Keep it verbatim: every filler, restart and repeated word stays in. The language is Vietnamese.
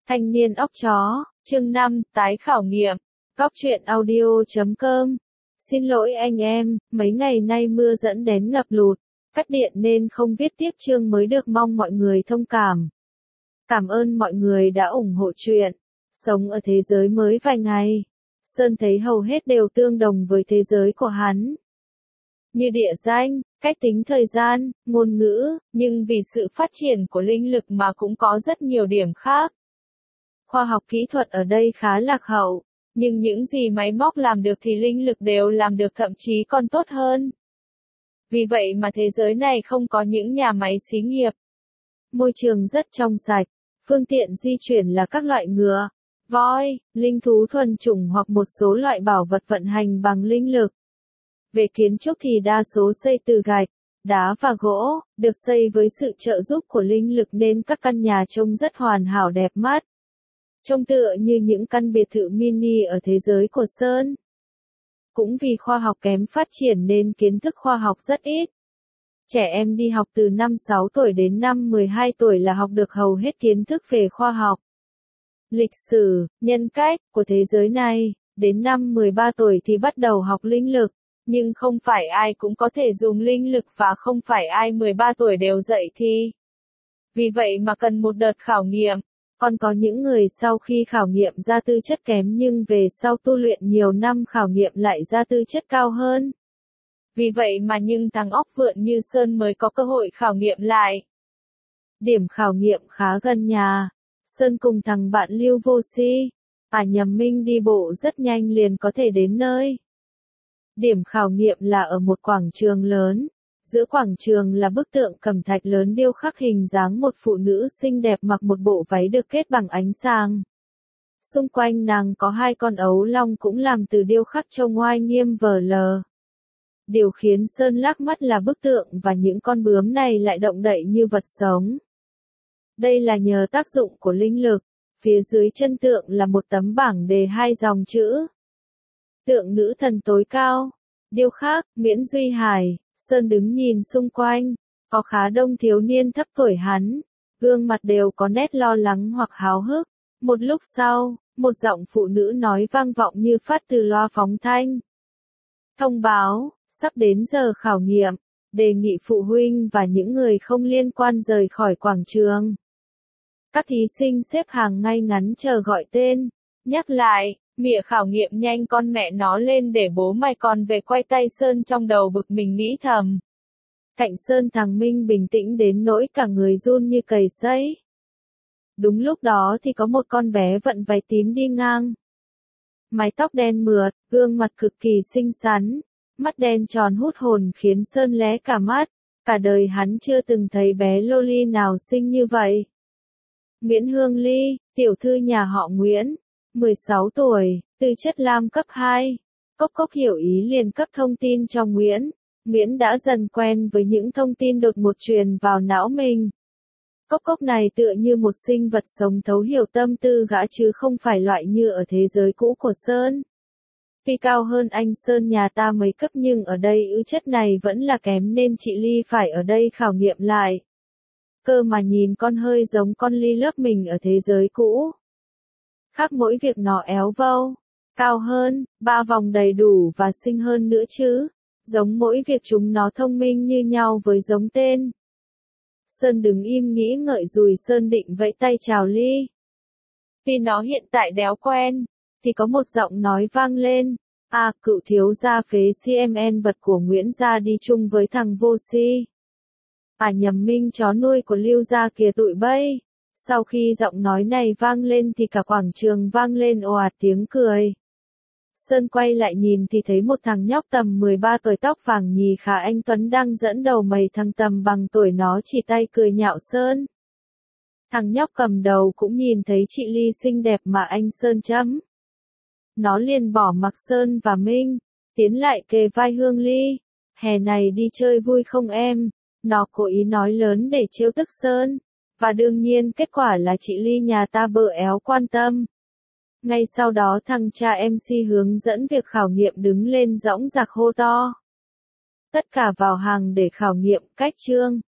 Thanh niên óc chó, chương năm, tái khảo nghiệm. Góc truyện audio chấm com. Xin lỗi anh em, mấy ngày nay mưa dẫn đến ngập lụt, cắt điện nên không viết tiếp chương mới được, mong mọi người thông cảm. Cảm ơn mọi người đã ủng hộ truyện. Sống ở thế giới mới vài ngày, Sơn thấy hầu hết đều tương đồng với thế giới của hắn. Như địa danh, cách tính thời gian, ngôn ngữ, nhưng vì sự phát triển của linh lực mà cũng có rất nhiều điểm khác. Khoa học kỹ thuật ở đây khá lạc hậu, nhưng những gì máy móc làm được thì linh lực đều làm được, thậm chí còn tốt hơn. Vì vậy mà thế giới này không có những nhà máy xí nghiệp. Môi trường rất trong sạch, phương tiện di chuyển là các loại ngựa, voi, linh thú thuần chủng hoặc một số loại bảo vật vận hành bằng linh lực. Về kiến trúc thì đa số xây từ gạch, đá và gỗ, được xây với sự trợ giúp của linh lực nên các căn nhà trông rất hoàn hảo đẹp mắt. Trông tựa như những căn biệt thự mini ở thế giới của Sơn. Cũng vì khoa học kém phát triển nên kiến thức khoa học rất ít. Trẻ em đi học từ năm sáu tuổi đến năm mười hai tuổi là học được hầu hết kiến thức về khoa học, lịch sử, nhân cách của thế giới này. Đến năm mười ba tuổi thì bắt đầu học linh lực, nhưng không phải ai cũng có thể dùng linh lực và không phải ai mười ba tuổi đều dậy thì. Vì vậy mà cần một đợt khảo nghiệm. Còn có những người sau khi khảo nghiệm ra tư chất kém nhưng về sau tu luyện nhiều năm khảo nghiệm lại ra tư chất cao hơn. Vì vậy mà nhưng thằng óc vượn như Sơn mới có cơ hội khảo nghiệm lại. Điểm khảo nghiệm khá gần nhà. Sơn cùng thằng bạn Lưu Vô Si, à nhầm Minh đi bộ rất nhanh liền có thể đến nơi. Điểm khảo nghiệm là ở một quảng trường lớn. Giữa quảng trường là bức tượng cẩm thạch lớn điêu khắc hình dáng một phụ nữ xinh đẹp mặc một bộ váy được kết bằng ánh sáng. Xung quanh nàng có hai con ấu long cũng làm từ điêu khắc trông oai nghiêm vờ lờ. Điều khiến Sơn lác mắt là bức tượng và những con bướm này lại động đậy như vật sống. Đây là nhờ tác dụng của linh lực. Phía dưới chân tượng là một tấm bảng đề hai dòng chữ. Tượng nữ thần tối cao. Điêu khắc, Miễn Duy Hải. Sơn đứng nhìn xung quanh, có khá đông thiếu niên thấp tuổi hắn, gương mặt đều có nét lo lắng hoặc háo hức. Một lúc sau, một giọng phụ nữ nói vang vọng như phát từ loa phóng thanh. Thông báo, sắp đến giờ khảo nghiệm, đề nghị phụ huynh và những người không liên quan rời khỏi quảng trường. Các thí sinh xếp hàng ngay ngắn chờ gọi tên, nhắc lại. Mịa khảo nghiệm nhanh con mẹ nó lên để bố mày còn về, quay tay Sơn trong đầu bực mình nghĩ thầm. Cạnh Sơn thằng Minh bình tĩnh đến nỗi cả người run như cầy sấy. Đúng lúc đó thì có một con bé vận váy tím đi ngang. Mái tóc đen mượt, gương mặt cực kỳ xinh xắn, mắt đen tròn hút hồn khiến Sơn lé cả mắt. Cả đời hắn chưa từng thấy bé loli nào xinh như vậy. Nguyễn Hương Ly, tiểu thư nhà họ Nguyễn. mười sáu tuổi, tư chất lam cấp hai. Cốc Cốc hiểu ý liền cấp thông tin cho Nguyễn. Nguyễn đã dần quen với những thông tin đột ngột truyền vào não mình. Cốc Cốc này tựa như một sinh vật sống thấu hiểu tâm tư gã chứ không phải loại như ở thế giới cũ của Sơn. Tuy cao hơn anh Sơn nhà ta mấy cấp nhưng ở đây ứ chất này vẫn là kém nên chị Ly phải ở đây khảo nghiệm lại. Cơ mà nhìn con hơi giống con Ly lớp mình ở thế giới cũ. Khác mỗi việc nó éo vâu, cao hơn, ba vòng đầy đủ và xinh hơn nữa chứ. Giống mỗi việc chúng nó thông minh như nhau với giống tên. Sơn đứng im nghĩ ngợi rồi Sơn định vẫy tay chào Ly. Vì nó hiện tại đéo quen, thì có một giọng nói vang lên. À, cựu thiếu gia phế xê em en vật của Nguyễn gia đi chung với thằng Vô Si. À nhầm Minh chó nuôi của Lưu gia kìa tụi bay. Sau khi giọng nói này vang lên thì cả quảng trường vang lên ồ ạt tiếng cười. Sơn quay lại nhìn thì thấy một thằng nhóc tầm mười ba tuổi tóc vàng nhì khá anh tuấn đang dẫn đầu mấy thằng tầm bằng tuổi nó chỉ tay cười nhạo Sơn. Thằng nhóc cầm đầu cũng nhìn thấy chị Ly xinh đẹp mà anh Sơn chấm. Nó liền bỏ mặc Sơn và Minh, tiến lại kề vai Hương Ly. Hè này đi chơi vui không em? Nó cố ý nói lớn để trêu tức Sơn. Và đương nhiên kết quả là chị Ly nhà ta bợ éo quan tâm. Ngay sau đó thằng cha em xê hướng dẫn việc khảo nghiệm đứng lên dõng dạc hô to. Tất cả vào hàng để khảo nghiệm cách chương.